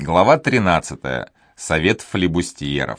Глава 13. Совет флибустьеров.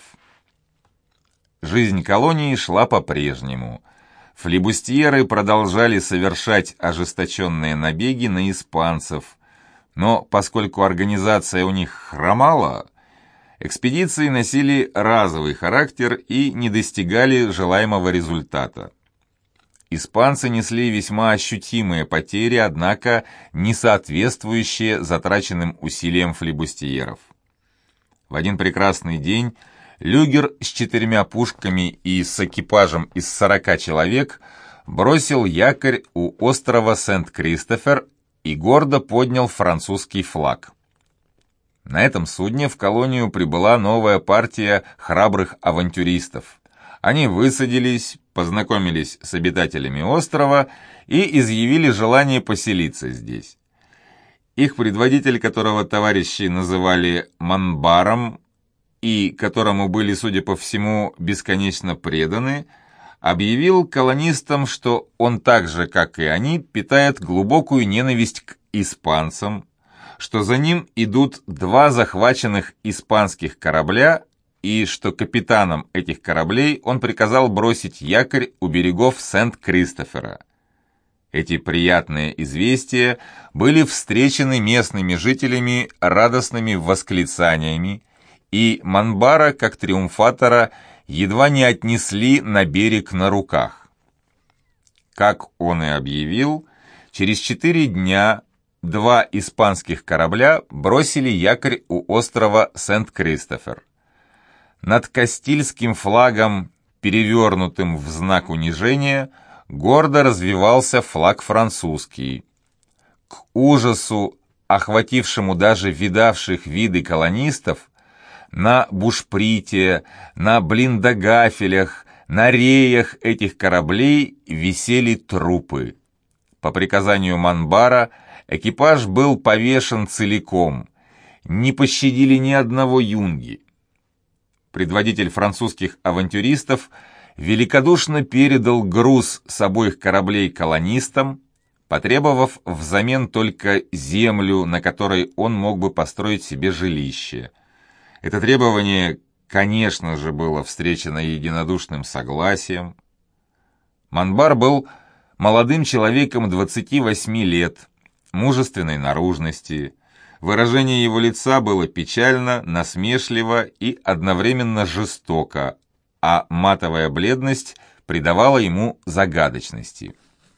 Жизнь колонии шла по-прежнему. Флибустьеры продолжали совершать ожесточенные набеги на испанцев, но поскольку организация у них хромала, экспедиции носили разовый характер и не достигали желаемого результата. Испанцы несли весьма ощутимые потери, однако не соответствующие затраченным усилиям флибустьеров. В один прекрасный день люгер с 4 пушками и с экипажем из 40 человек бросил якорь у острова Сент-Кристофер и гордо поднял французский флаг. На этом судне в колонию прибыла новая партия храбрых авантюристов. Они высадились, познакомились с обитателями острова и изъявили желание поселиться здесь. Их предводитель, которого товарищи называли Манбаром и которому были, судя по всему, бесконечно преданы, объявил колонистам, что он так же, как и они, питает глубокую ненависть к испанцам, что за ним идут 2 захваченных испанских корабля, и что капитанам этих кораблей он приказал бросить якорь у берегов Сент-Кристофера. Эти приятные известия были встречены местными жителями радостными восклицаниями, и Манбара, как триумфатора, едва не отнесли на берег на руках. Как он и объявил, через 4 дня 2 испанских корабля бросили якорь у острова Сент-Кристофер. Над Кастильским флагом, перевернутым в знак унижения, гордо развивался флаг французский. К ужасу, охватившему даже видавших виды колонистов, на бушприте, на блиндогафелях, на реях этих кораблей висели трупы. По приказанию Манбара экипаж был повешен целиком, не пощадили ни одного юнги. Предводитель французских авантюристов великодушно передал груз с обоих кораблей колонистам, потребовав взамен только землю, на которой он мог бы построить себе жилище. Это требование, конечно же, было встречено единодушным согласием. Манбар был молодым человеком 28 лет, мужественной наружности. Выражение его лица было печально, насмешливо и одновременно жестоко, а матовая бледность придавала ему загадочности.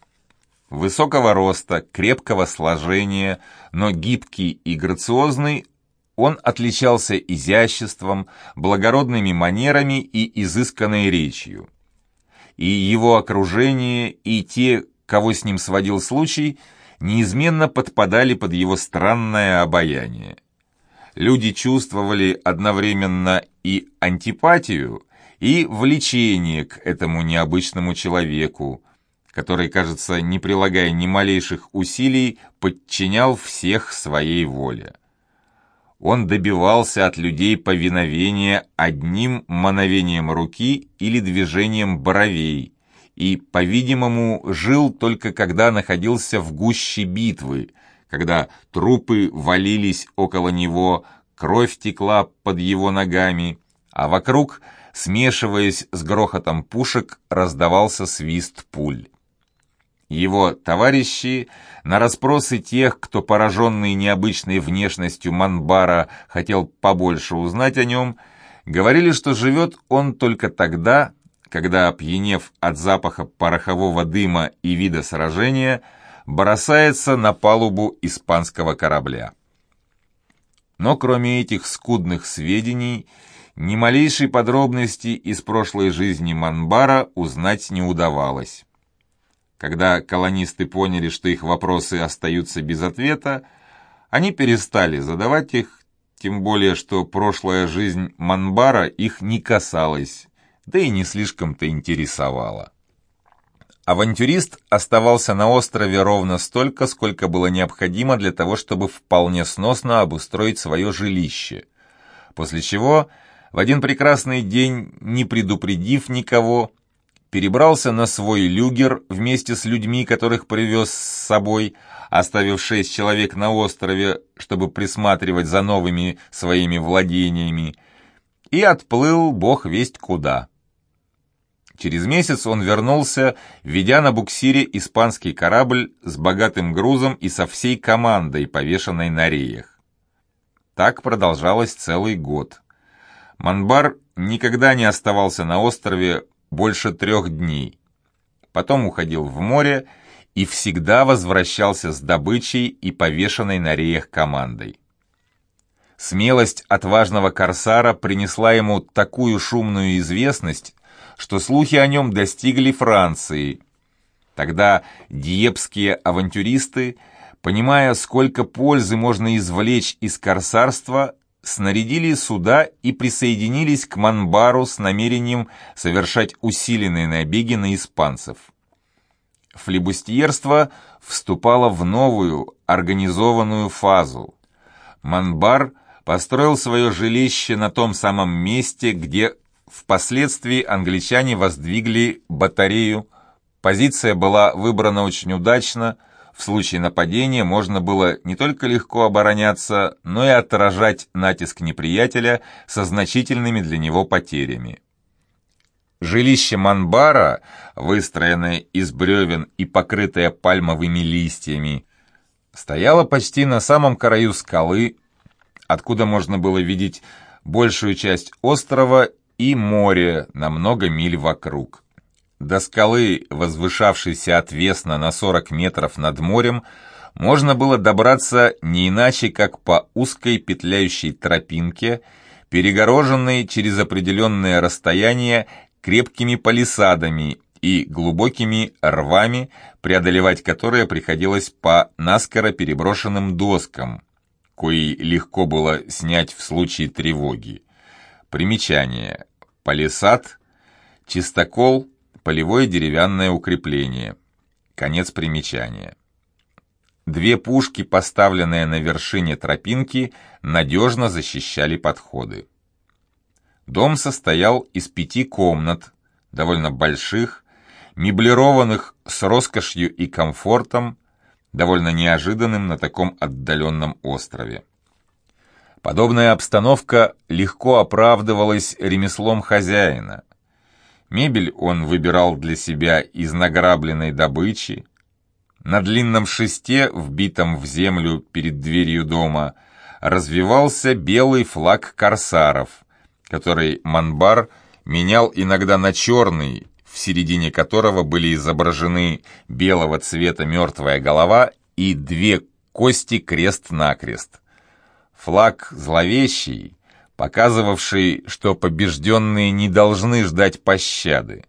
Высокого роста, крепкого сложения, но гибкий и грациозный, он отличался изяществом, благородными манерами и изысканной речью. И его окружение, и те, кого с ним сводил случай, неизменно подпадали под его странное обаяние. Люди чувствовали одновременно и антипатию, и влечение к этому необычному человеку, который, кажется, не прилагая ни малейших усилий, подчинял всех своей воле. Он добивался от людей повиновения одним мановением руки или движением бровей, и, по-видимому, жил только когда находился в гуще битвы, когда трупы валились около него, кровь текла под его ногами, а вокруг, смешиваясь с грохотом пушек, раздавался свист пуль. Его товарищи, на расспросы тех, кто, пораженный необычной внешностью Манбара, хотел побольше узнать о нем, говорили, что живет он только тогда, когда, опьянев от запаха порохового дыма и вида сражения, бросается на палубу испанского корабля. Но кроме этих скудных сведений, ни малейшей подробности из прошлой жизни Манбара узнать не удавалось. Когда колонисты поняли, что их вопросы остаются без ответа, они перестали задавать их, тем более что прошлая жизнь Манбара их не касалась, да и не слишком-то интересовала. Авантюрист оставался на острове ровно столько, сколько было необходимо для того, чтобы вполне сносно обустроить свое жилище, после чего в один прекрасный день, не предупредив никого, перебрался на свой люгер вместе с людьми, которых привез с собой, оставив 6 человек на острове, чтобы присматривать за новыми своими владениями, и отплыл бог весть куда. Через месяц он вернулся, ведя на буксире испанский корабль с богатым грузом и со всей командой, повешенной на реях. Так продолжалось целый год. Монбар никогда не оставался на острове больше 3 дней. Потом уходил в море и всегда возвращался с добычей и повешенной на реях командой. Смелость отважного корсара принесла ему такую шумную известность, что слухи о нем достигли Франции. Тогда диепские авантюристы, понимая, сколько пользы можно извлечь из корсарства, снарядили суда и присоединились к Монбару с намерением совершать усиленные набеги на испанцев. Флибустьерство вступало в новую, организованную фазу. Монбар построил свое жилище на том самом месте, где впоследствии англичане воздвигли батарею. Позиция была выбрана очень удачно. В случае нападения можно было не только легко обороняться, но и отражать натиск неприятеля со значительными для него потерями. Жилище Монбара, выстроенное из бревен и покрытое пальмовыми листьями, стояло почти на самом краю скалы, откуда можно было видеть большую часть острова и море на много миль вокруг. До скалы, возвышавшейся отвесно на 40 метров над морем, можно было добраться не иначе, как по узкой петляющей тропинке, перегороженной через определенное расстояние крепкими палисадами и глубокими рвами, преодолевать которые приходилось по наскоро переброшенным доскам, кои легко было снять в случае тревоги. Примечание. Палисад, чистокол, полевое деревянное укрепление. Конец примечания. 2 пушки, поставленные на вершине тропинки, надежно защищали подходы. Дом состоял из 5 комнат, довольно больших, меблированных с роскошью и комфортом, довольно неожиданным на таком отдаленном острове. Подобная обстановка легко оправдывалась ремеслом хозяина. Мебель он выбирал для себя из награбленной добычи. На длинном шесте, вбитом в землю перед дверью дома, развивался белый флаг корсаров, который Монбар менял иногда на черный, в середине которого были изображены белого цвета мертвая голова и 2 кости крест-накрест. Флаг зловещий, показывавший, что побежденные не должны ждать пощады.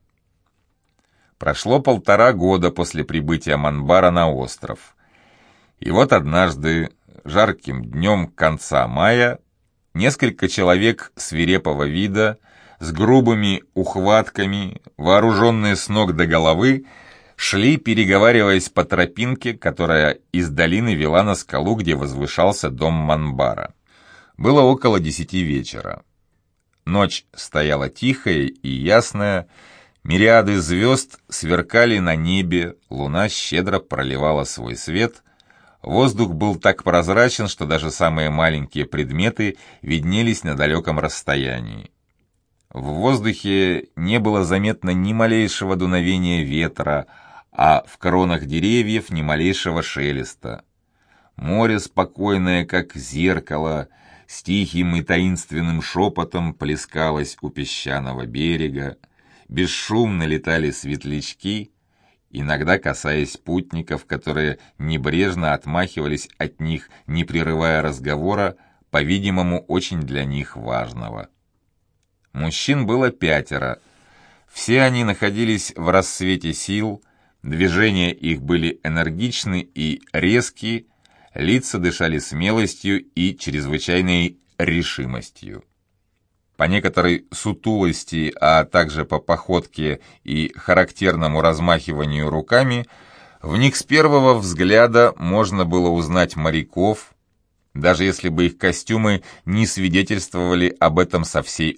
Прошло 1,5 года после прибытия Монбара на остров. И вот однажды, жарким днем конца мая, несколько человек свирепого вида, с грубыми ухватками, вооруженные с ног до головы, шли, переговариваясь по тропинке, которая из долины вела на скалу, где возвышался дом Монбара. Было около 10 вечера. Ночь стояла тихая и ясная, мириады звезд сверкали на небе, луна щедро проливала свой свет, воздух был так прозрачен, что даже самые маленькие предметы виднелись на далеком расстоянии. В воздухе не было заметно ни малейшего дуновения ветра, а в кронах деревьев ни малейшего шелеста. Море, спокойное, как зеркало, с тихим и таинственным шепотом плескалось у песчаного берега, бесшумно летали светлячки, иногда касаясь путников, которые небрежно отмахивались от них, не прерывая разговора, по-видимому, очень для них важного. Мужчин было 5. Все они находились в расцвете сил, движения их были энергичны и резкие, лица дышали смелостью и чрезвычайной решимостью. По некоторой сутулости, а также по походке и характерному размахиванию руками, в них с первого взгляда можно было узнать моряков, даже если бы их костюмы не свидетельствовали об этом со всей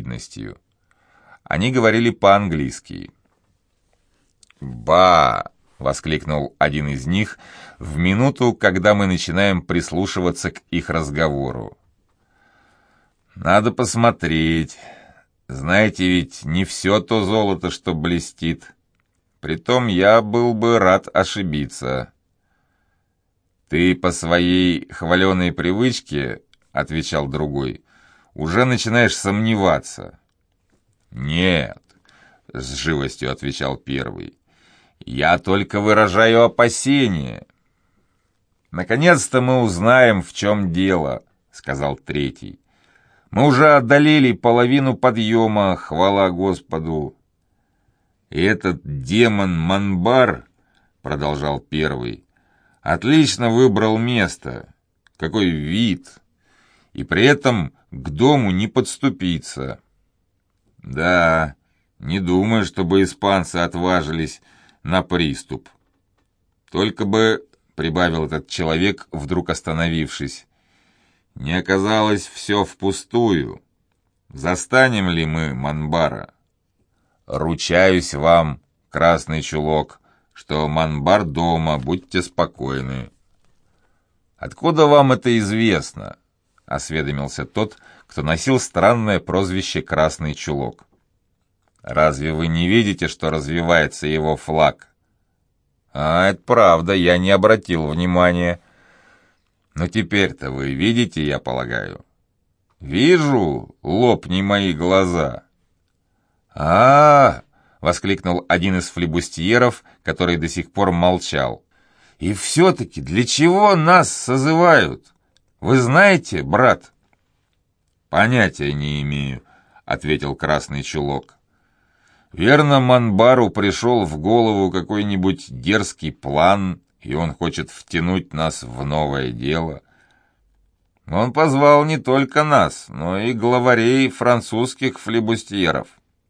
очевидностью. Они говорили по-английски. «Ба! — воскликнул один из них в минуту, когда мы начинаем прислушиваться к их разговору. «Надо посмотреть. Знаете, ведь не все то золото, что блестит. Притом я был бы рад ошибиться». «Ты по своей хваленой привычке, — отвечал другой, — уже начинаешь сомневаться». «Нет, — с живостью отвечал первый, — я только выражаю опасения». «Наконец-то мы узнаем, в чем дело, — сказал третий. Мы уже одолели половину подъема, хвала Господу». «И этот демон Манбар, — продолжал первый, — отлично выбрал место. Какой вид! И при этом к дому не подступиться. Да, не думаю, чтобы испанцы отважились на приступ. Только бы, — прибавил этот человек, вдруг остановившись, — не оказалось все впустую. Застанем ли мы Манбара? Ручаюсь вам, Красный Чулок, что Манбар дома, будьте спокойны». «Откуда вам это известно?» — осведомился тот, кто носил странное прозвище «Красный Чулок». «Разве вы не видите, что развивается его флаг?» «А, это правда, я не обратил внимания». «Но теперь-то вы видите, я полагаю?» «Вижу, лопни мои глаза». Воскликнул один из флибустьеров, который до сих пор молчал. «И все-таки для чего нас созывают? Вы знаете, брат?» «Понятия не имею», — ответил Красный Чулок. «Верно, Манбару пришел в голову какой-нибудь дерзкий план, и он хочет втянуть нас в новое дело. Он позвал не только нас, но и главарей французских флибустьеров».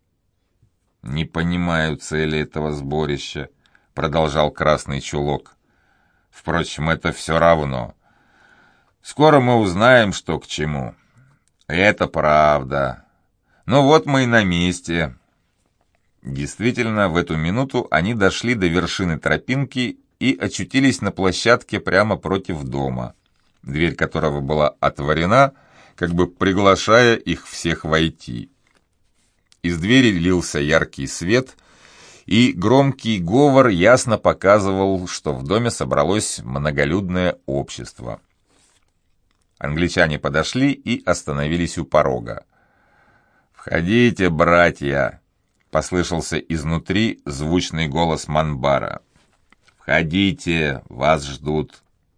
«Не понимаю цели этого сборища», — продолжал Красный Чулок. «Впрочем, это все равно. Скоро мы узнаем, что к чему». «Это правда. Ну вот мы и на месте». Действительно, в эту минуту они дошли до вершины тропинки и очутились на площадке прямо против дома, дверь которого была отворена, как бы приглашая их всех войти. Из двери лился яркий свет, и громкий говор ясно показывал, что в доме собралось многолюдное общество. Англичане подошли и остановились у порога. «Входите, братья!» — послышался изнутри звучный голос Манбара. «Входите, вас ждут».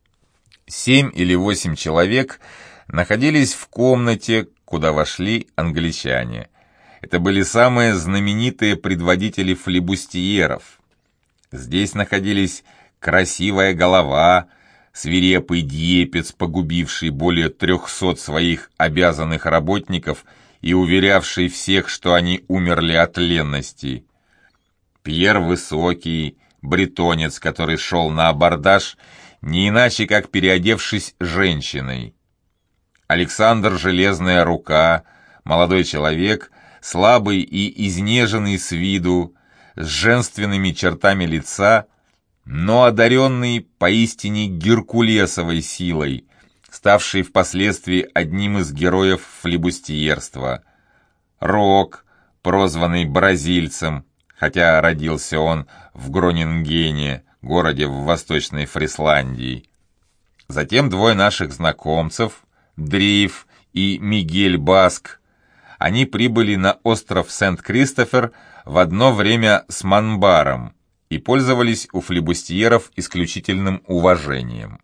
7 или 8 человек находились в комнате, куда вошли англичане. Это были самые знаменитые предводители флибустьеров. Здесь находились красивая голова, свирепый дьепец, погубивший более 300 своих обязанных работников и уверявший всех, что они умерли от ленности. Пьер Высокий, бретонец, который шел на абордаж, не иначе как переодевшись женщиной. Александр Железная Рука, молодой человек, слабый и изнеженный с виду, с женственными чертами лица, но одаренный поистине геркулесовой силой, ставший впоследствии одним из героев флибустьерства. Рок, прозванный бразильцем, хотя родился он в Гронингене, городе в Восточной Фрисландии. Затем двое наших знакомцев, Дрейф и Мигель Баск. Они прибыли на остров Сент-Кристофер в одно время с Манбаром и пользовались у флибустьеров исключительным уважением.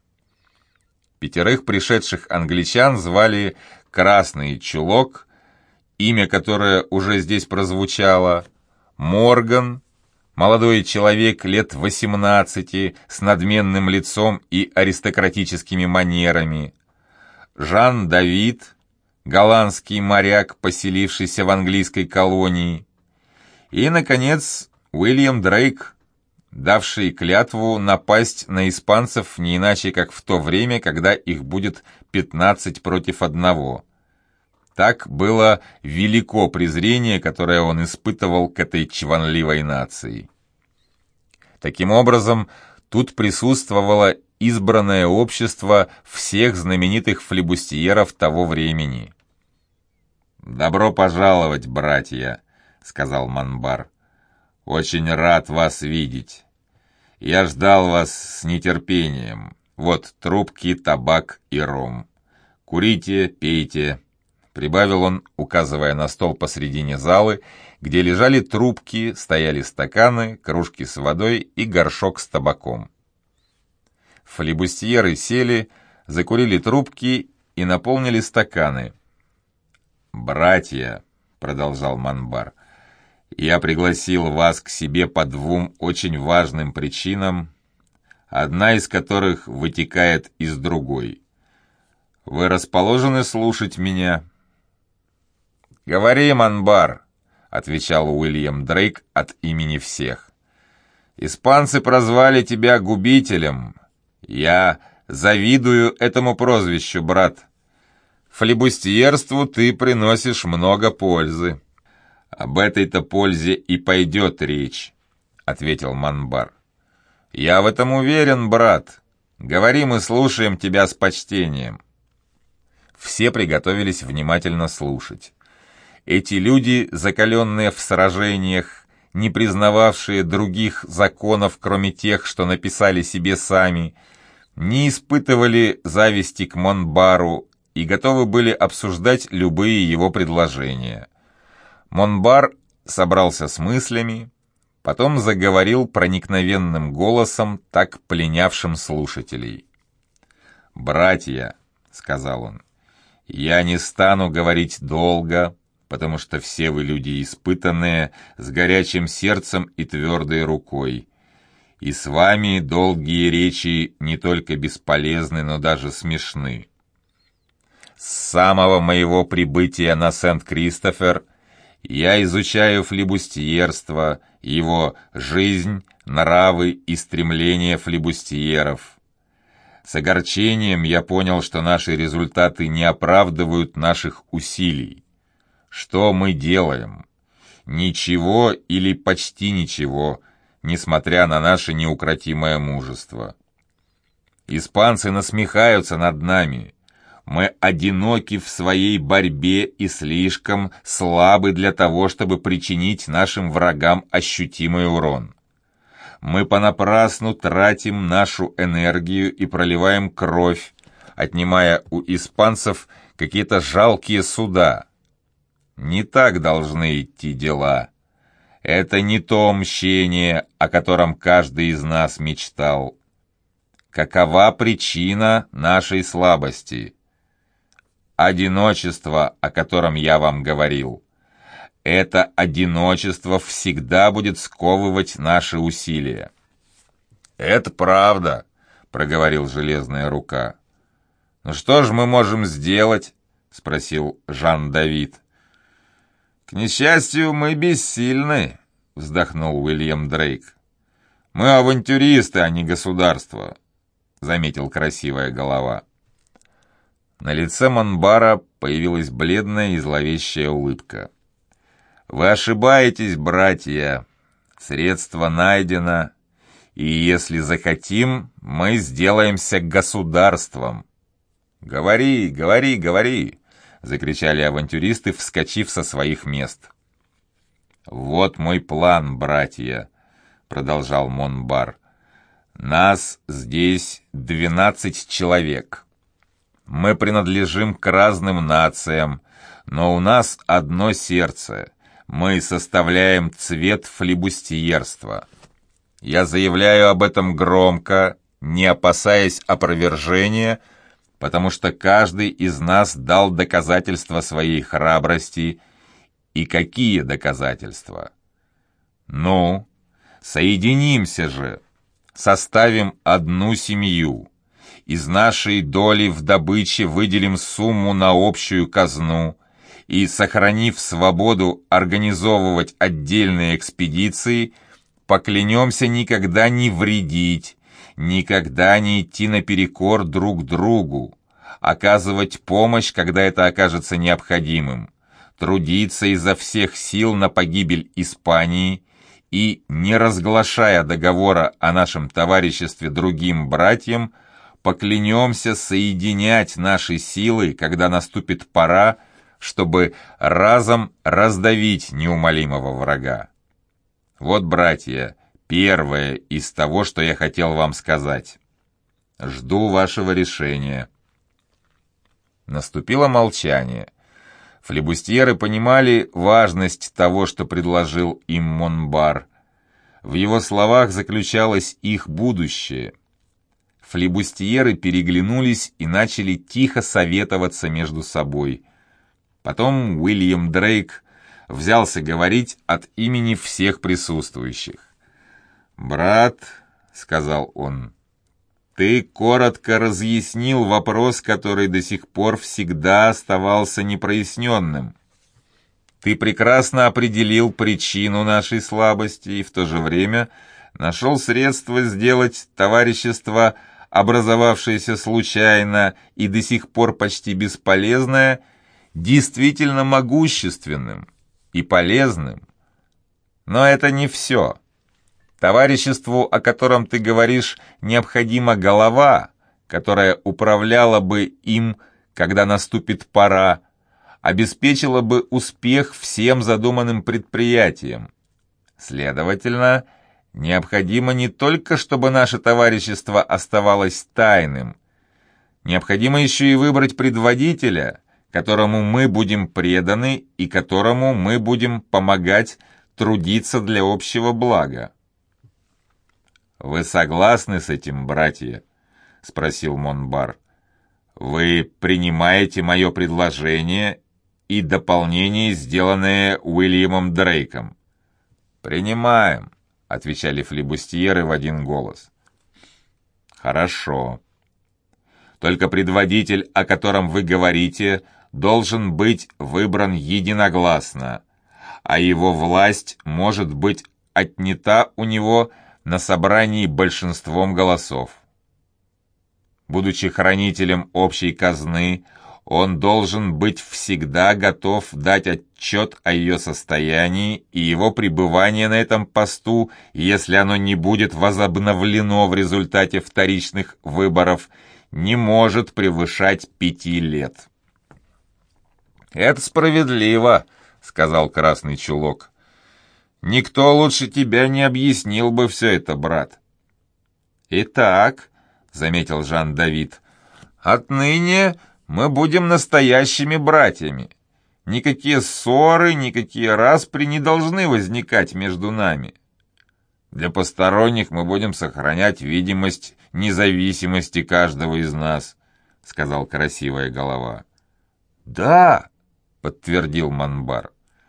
5 пришедших англичан звали Красный Чулок, имя которое уже здесь прозвучало, Морган, молодой человек лет 18 с надменным лицом и аристократическими манерами, Жан-Давид, голландский моряк, поселившийся в английской колонии, и, наконец, Уильям Дрейк, давший клятву напасть на испанцев не иначе, как в то время, когда их будет 15 против 1. Так было велико презрение, которое он испытывал к этой чванливой нации. Таким образом, тут присутствовало избранное общество всех знаменитых флибустьеров того времени. «Добро пожаловать, братья», — сказал Монбар. «Очень рад вас видеть. Я ждал вас с нетерпением. Вот трубки, табак и ром. Курите, пейте», — прибавил он, указывая на стол посредине залы, где лежали трубки, стояли стаканы, кружки с водой и горшок с табаком. Флибустьеры сели, закурили трубки и наполнили стаканы. «Братья», — продолжал Монбар, — «я пригласил вас к себе по двум очень важным причинам, одна из которых вытекает из другой. Вы расположены слушать меня?» «Говори, Монбар», — отвечал Уильям Дрейк от имени всех. «Испанцы прозвали тебя губителем. Я завидую этому прозвищу, брат. Флибустьерству ты приносишь много пользы». «Об этой-то пользе и пойдет речь», — ответил Монбар. «Я в этом уверен, брат. Говори, мы слушаем тебя с почтением». Все приготовились внимательно слушать. Эти люди, закаленные в сражениях, не признававшие других законов, кроме тех, что написали себе сами, не испытывали зависти к Монбару и готовы были обсуждать любые его предложения. Монбар собрался с мыслями, потом заговорил проникновенным голосом, так пленявшим слушателей. «Братья», — сказал он, — «я не стану говорить долго, потому что все вы люди испытанные, с горячим сердцем и твердой рукой. И с вами долгие речи не только бесполезны, но даже смешны. С самого моего прибытия на Сент-Кристофер я изучаю флибустьерство, его жизнь, нравы и стремления флибустьеров. С огорчением я понял, что наши результаты не оправдывают наших усилий. Что мы делаем? Ничего или почти ничего, несмотря на наше неукротимое мужество. Испанцы насмехаются над нами. Мы одиноки в своей борьбе и слишком слабы для того, чтобы причинить нашим врагам ощутимый урон. Мы понапрасну тратим нашу энергию и проливаем кровь, отнимая у испанцев какие-то жалкие суда. Не так должны идти дела. Это не то мщение, о котором каждый из нас мечтал. Какова причина нашей слабости? Одиночество, о котором я вам говорил. Это одиночество всегда будет сковывать наши усилия. «Это правда», — проговорил Железная Рука. «Ну что же мы можем сделать?» — спросил Жан-Давид. «К несчастью, мы бессильны», — вздохнул Уильям Дрейк. «Мы авантюристы, а не государство», — заметил Красивая Голова. На лице Монбара появилась бледная и зловещая улыбка. «Вы ошибаетесь, братья. Средство найдено, и если захотим, мы сделаемся государством». «Говори, говори, говори!» — закричали авантюристы, вскочив со своих мест. «Вот мой план, братья», — продолжал Монбар. «Нас здесь 12 человек. Мы принадлежим к разным нациям, но у нас одно сердце. Мы составляем цвет флибустьерства. Я заявляю об этом громко, не опасаясь опровержения, потому что каждый из нас дал доказательства своей храбрости. И какие доказательства? Ну, соединимся же, составим одну семью. Из нашей доли в добыче выделим сумму на общую казну и, сохранив свободу организовывать отдельные экспедиции, поклянемся никогда не вредить, никогда не идти наперекор друг другу, оказывать помощь, когда это окажется необходимым, трудиться изо всех сил на погибель Испании и, не разглашая договора о нашем товариществе другим братьям, поклянемся соединять наши силы, когда наступит пора, чтобы разом раздавить неумолимого врага. Вот, братья, первое из того, что я хотел вам сказать. Жду вашего решения». Наступило молчание. Флибустьеры понимали важность того, что предложил им Монбар. В его словах заключалось их будущее. Флибустьеры переглянулись и начали тихо советоваться между собой. Потом Уильям Дрейк взялся говорить от имени всех присутствующих. «Брат», — сказал он, — «ты коротко разъяснил вопрос, который до сих пор всегда оставался непроясненным. Ты прекрасно определил причину нашей слабости и в то же время нашел средства сделать товарищество, образовавшееся случайно и до сих пор почти бесполезное, действительно могущественным и полезным. Но это не все. Товариществу, о котором ты говоришь, необходима голова, которая управляла бы им, когда наступит пора, обеспечила бы успех всем задуманным предприятиям. Следовательно, необходимо не только, чтобы наше товарищество оставалось тайным, необходимо еще и выбрать предводителя, которому мы будем преданы и которому мы будем помогать трудиться для общего блага. «Вы согласны с этим, братья?» — спросил Монбар. «Вы принимаете мое предложение и дополнение, сделанное Уильямом Дрейком?» «Принимаем», — отвечали флибустьеры в один голос. «Хорошо. Только предводитель, о котором вы говорите, должен быть выбран единогласно, а его власть может быть отнята у него на собрании большинством голосов. Будучи хранителем общей казны, он должен быть всегда готов дать отчет о ее состоянии, и его пребывание на этом посту, если оно не будет возобновлено в результате вторичных выборов, не может превышать 5 лет. «Это справедливо», — сказал Красный Чулок. «Никто лучше тебя не объяснил бы все это, брат». «Итак», — заметил Жан-Давид, — «отныне мы будем настоящими братьями. Никакие ссоры, никакие распри не должны возникать между нами. Для посторонних мы будем сохранять видимость независимости каждого из нас», — сказал Красивая Голова. «Да», — подтвердил Монбар.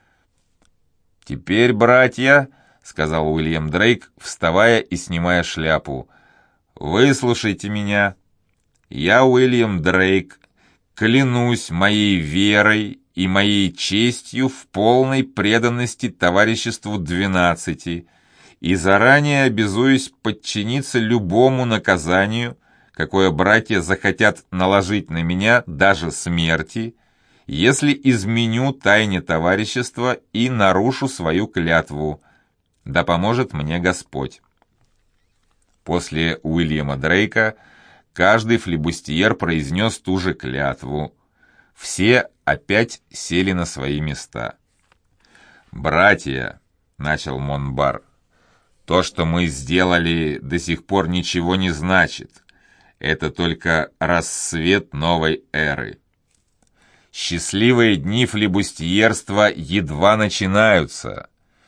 «Теперь, братья», — сказал Уильям Дрейк, вставая и снимая шляпу, — «выслушайте меня. Я, Уильям Дрейк, клянусь моей верой и моей честью в полной преданности товариществу 12 и заранее обязуюсь подчиниться любому наказанию, какое братья захотят наложить на меня, даже смерти, если изменю тайне товарищества и нарушу свою клятву. Да поможет мне Господь». После Уильяма Дрейка каждый флибустьер произнес ту же клятву. Все опять сели на свои места. «Братья», — начал Монбар, — «то, что мы сделали, до сих пор ничего не значит. Это только рассвет новой эры. Счастливые дни флибустьерства едва начинаются.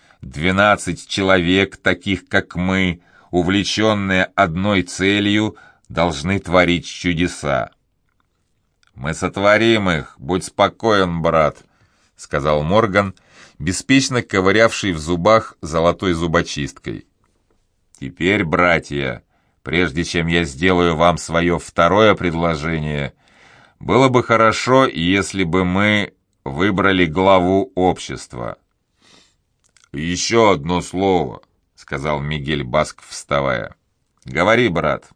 12 человек, таких как мы, увлеченные одной целью, должны творить чудеса. «Мы сотворим их, будь спокоен, брат», — сказал Морган, беспечно ковырявший в зубах золотой зубочисткой. «Теперь, братья, прежде чем я сделаю вам свое второе предложение, было бы хорошо, если бы мы выбрали главу общества». «Еще одно слово», — сказал Мигель Баск, вставая. «Говори, брат».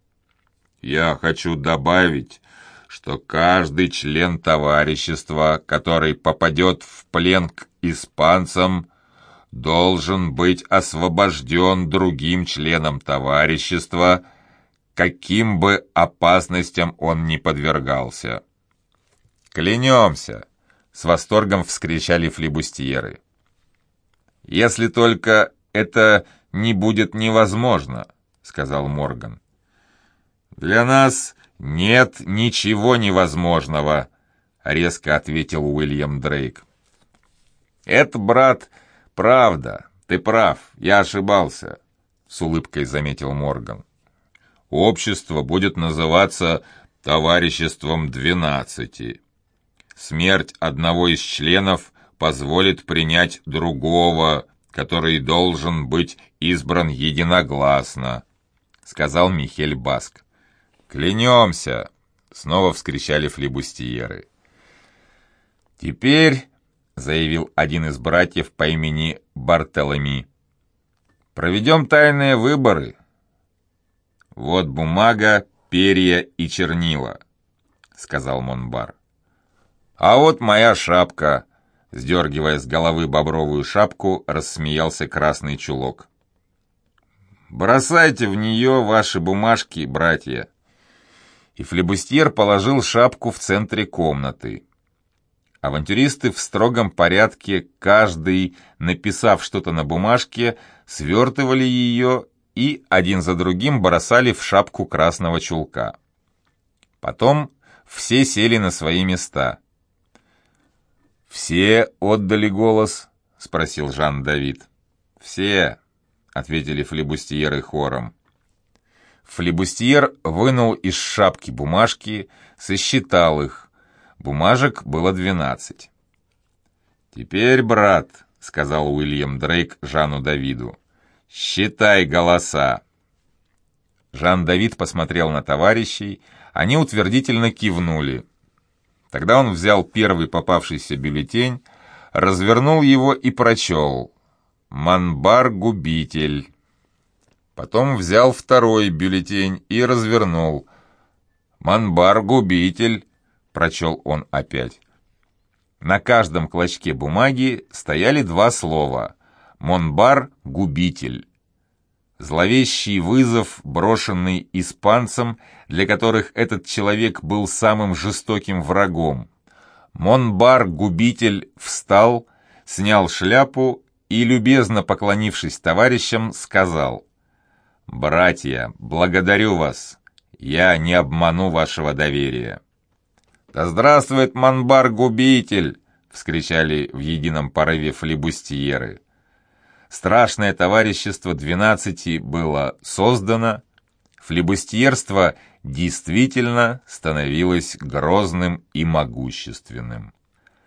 «Я хочу добавить, что каждый член товарищества, который попадет в плен к испанцам, должен быть освобожден другим членом товарищества, каким бы опасностям он ни подвергался. «Клянемся!» — с восторгом вскричали флибустьеры. «Если только это не будет невозможно», — сказал Морган. «Для нас нет ничего невозможного», — резко ответил Уильям Дрейк. «Это, брат, правда. Ты прав, я ошибался», — с улыбкой заметил Морган. «Общество будет называться «Товариществом 12». Смерть одного из членов позволит принять другого, который должен быть избран единогласно», — сказал Михель Баск. «Клянемся!» — снова вскричали флибустьеры. «Теперь», — заявил один из братьев по имени Бартоломи, — «проведем тайные выборы. Вот бумага, перья и чернила», — сказал Монбар. «А вот моя шапка», — сдергивая с головы бобровую шапку, рассмеялся Красный Чулок. «Бросайте в нее ваши бумажки, братья». И флибустьер положил шапку в центре комнаты. Авантюристы в строгом порядке, каждый, написав что-то на бумажке, свертывали ее и один за другим бросали в шапку Красного Чулка. Потом все сели на свои места. «Все отдали голос?» — спросил Жан-Давид. «Все», — ответили флибустьеры хором. Флибустьер вынул из шапки бумажки, сосчитал их. Бумажек было 12. «Теперь, брат», — сказал Уильям Дрейк Жану Давиду, — «считай голоса». Жан-Давид посмотрел на товарищей, они утвердительно кивнули. Тогда он взял первый попавшийся бюллетень, развернул его и прочел «Монбар-губитель». Потом взял второй бюллетень и развернул. «Монбар-губитель», — прочел он опять. На каждом клочке бумаги стояли два слова «Монбар-губитель». Зловещий вызов, брошенный испанцам, для которых этот человек был самым жестоким врагом. Монбар-губитель встал, снял шляпу и, любезно поклонившись товарищам, сказал: «Братья, благодарю вас, я не обману вашего доверия». «Да здравствует Монбар-губитель!» — вскричали в едином порыве флибустьеры. Страшное товарищество 12 было создано, флибустьерство действительно становилось грозным и могущественным.